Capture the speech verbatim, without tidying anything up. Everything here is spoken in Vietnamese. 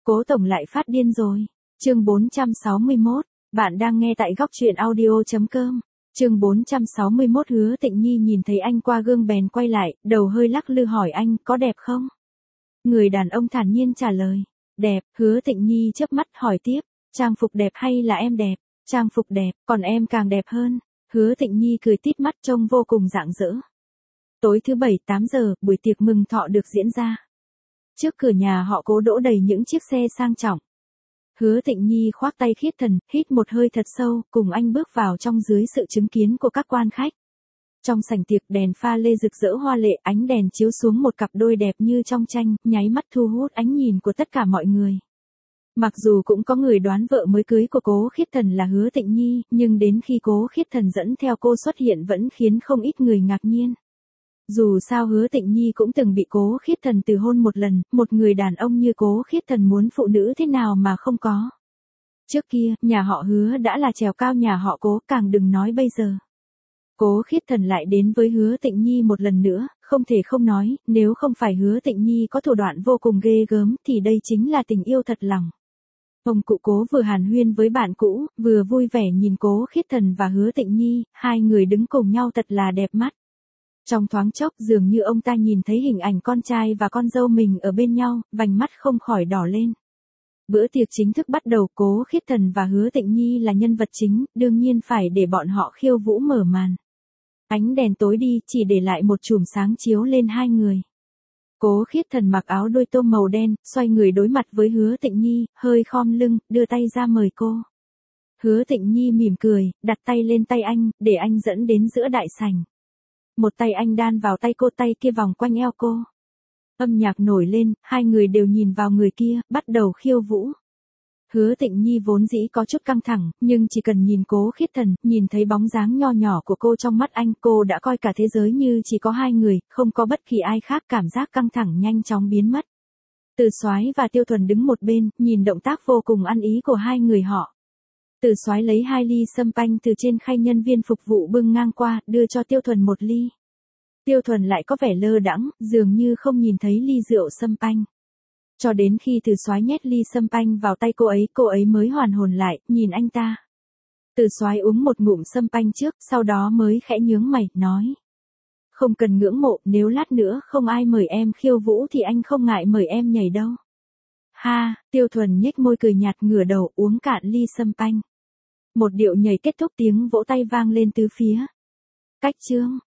Cố tổng lại phát điên rồi. Chương bốn trăm sáu mươi mốt, bạn đang nghe tại góc truyện audio chấm com. Chương bốn trăm sáu mươi mốt Hứa Tịnh Nhi nhìn thấy anh qua gương bèn quay lại, đầu hơi lắc lư hỏi anh có đẹp không? Người đàn ông thản nhiên trả lời, đẹp. Hứa Tịnh Nhi chớp mắt hỏi tiếp, trang phục đẹp hay là em đẹp? Trang phục đẹp, còn em càng đẹp hơn. Hứa Tịnh Nhi cười tít mắt trông vô cùng rạng rỡ. Tối thứ bảy tám giờ, buổi tiệc mừng thọ được diễn ra. Trước cửa nhà họ Cố đỗ đầy những chiếc xe sang trọng. Hứa Tịnh Nhi khoác tay Khiết Thần, hít một hơi thật sâu, cùng anh bước vào trong dưới sự chứng kiến của các quan khách. Trong sảnh tiệc đèn pha lê rực rỡ hoa lệ, ánh đèn chiếu xuống một cặp đôi đẹp như trong tranh, nháy mắt thu hút ánh nhìn của tất cả mọi người. Mặc dù cũng có người đoán vợ mới cưới của Cố Khiết Thần là Hứa Tịnh Nhi, nhưng đến khi Cố Khiết Thần dẫn theo cô xuất hiện vẫn khiến không ít người ngạc nhiên. Dù sao Hứa Tịnh Nhi cũng từng bị Cố Khiết Thần từ hôn một lần, một người đàn ông như Cố Khiết Thần muốn phụ nữ thế nào mà không có. Trước kia, nhà họ Hứa đã là trèo cao nhà họ Cố, càng đừng nói bây giờ. Cố Khiết Thần lại đến với Hứa Tịnh Nhi một lần nữa, không thể không nói, nếu không phải Hứa Tịnh Nhi có thủ đoạn vô cùng ghê gớm thì đây chính là tình yêu thật lòng. Ông cụ Cố vừa hàn huyên với bạn cũ, vừa vui vẻ nhìn Cố Khiết Thần và Hứa Tịnh Nhi, hai người đứng cùng nhau thật là đẹp mắt. Trong thoáng chốc dường như ông ta nhìn thấy hình ảnh con trai và con dâu mình ở bên nhau, vành mắt không khỏi đỏ lên. Bữa tiệc chính thức bắt đầu, Cố Khiết Thần và Hứa Tịnh Nhi là nhân vật chính, đương nhiên phải để bọn họ khiêu vũ mở màn. Ánh đèn tối đi, chỉ để lại một chùm sáng chiếu lên hai người. Cố Khiết Thần mặc áo đôi tôm màu đen, xoay người đối mặt với Hứa Tịnh Nhi, hơi khom lưng, đưa tay ra mời cô. Hứa Tịnh Nhi mỉm cười, đặt tay lên tay anh, để anh dẫn đến giữa đại sảnh. Một tay anh đan vào tay cô, tay kia vòng quanh eo cô. Âm nhạc nổi lên, hai người đều nhìn vào người kia, bắt đầu khiêu vũ. Hứa Tịnh Nhi vốn dĩ có chút căng thẳng, nhưng chỉ cần nhìn Cố Khiết Thần, nhìn thấy bóng dáng nho nhỏ của cô trong mắt anh, cô đã coi cả thế giới như chỉ có hai người, không có bất kỳ ai khác, cảm giác căng thẳng nhanh chóng biến mất. Từ Soái và Tiêu Thuần đứng một bên, nhìn động tác vô cùng ăn ý của hai người họ. Từ Soái lấy hai ly sâm panh từ trên khay nhân viên phục vụ bưng ngang qua, đưa cho Tiêu Thuần một ly. Tiêu Thuần lại có vẻ lơ đãng, dường như không nhìn thấy ly rượu sâm panh. Cho đến khi Từ Soái nhét ly sâm panh vào tay cô ấy, cô ấy mới hoàn hồn lại, nhìn anh ta. Từ Soái uống một ngụm sâm panh trước, sau đó mới khẽ nhướng mày, nói. Không cần ngưỡng mộ, nếu lát nữa không ai mời em khiêu vũ thì anh không ngại mời em nhảy đâu. Ha, Tiêu Thuần nhếch môi cười nhạt, ngửa đầu uống cạn ly sâm panh. Một điệu nhảy kết thúc, tiếng vỗ tay vang lên tứ phía. Cách chương.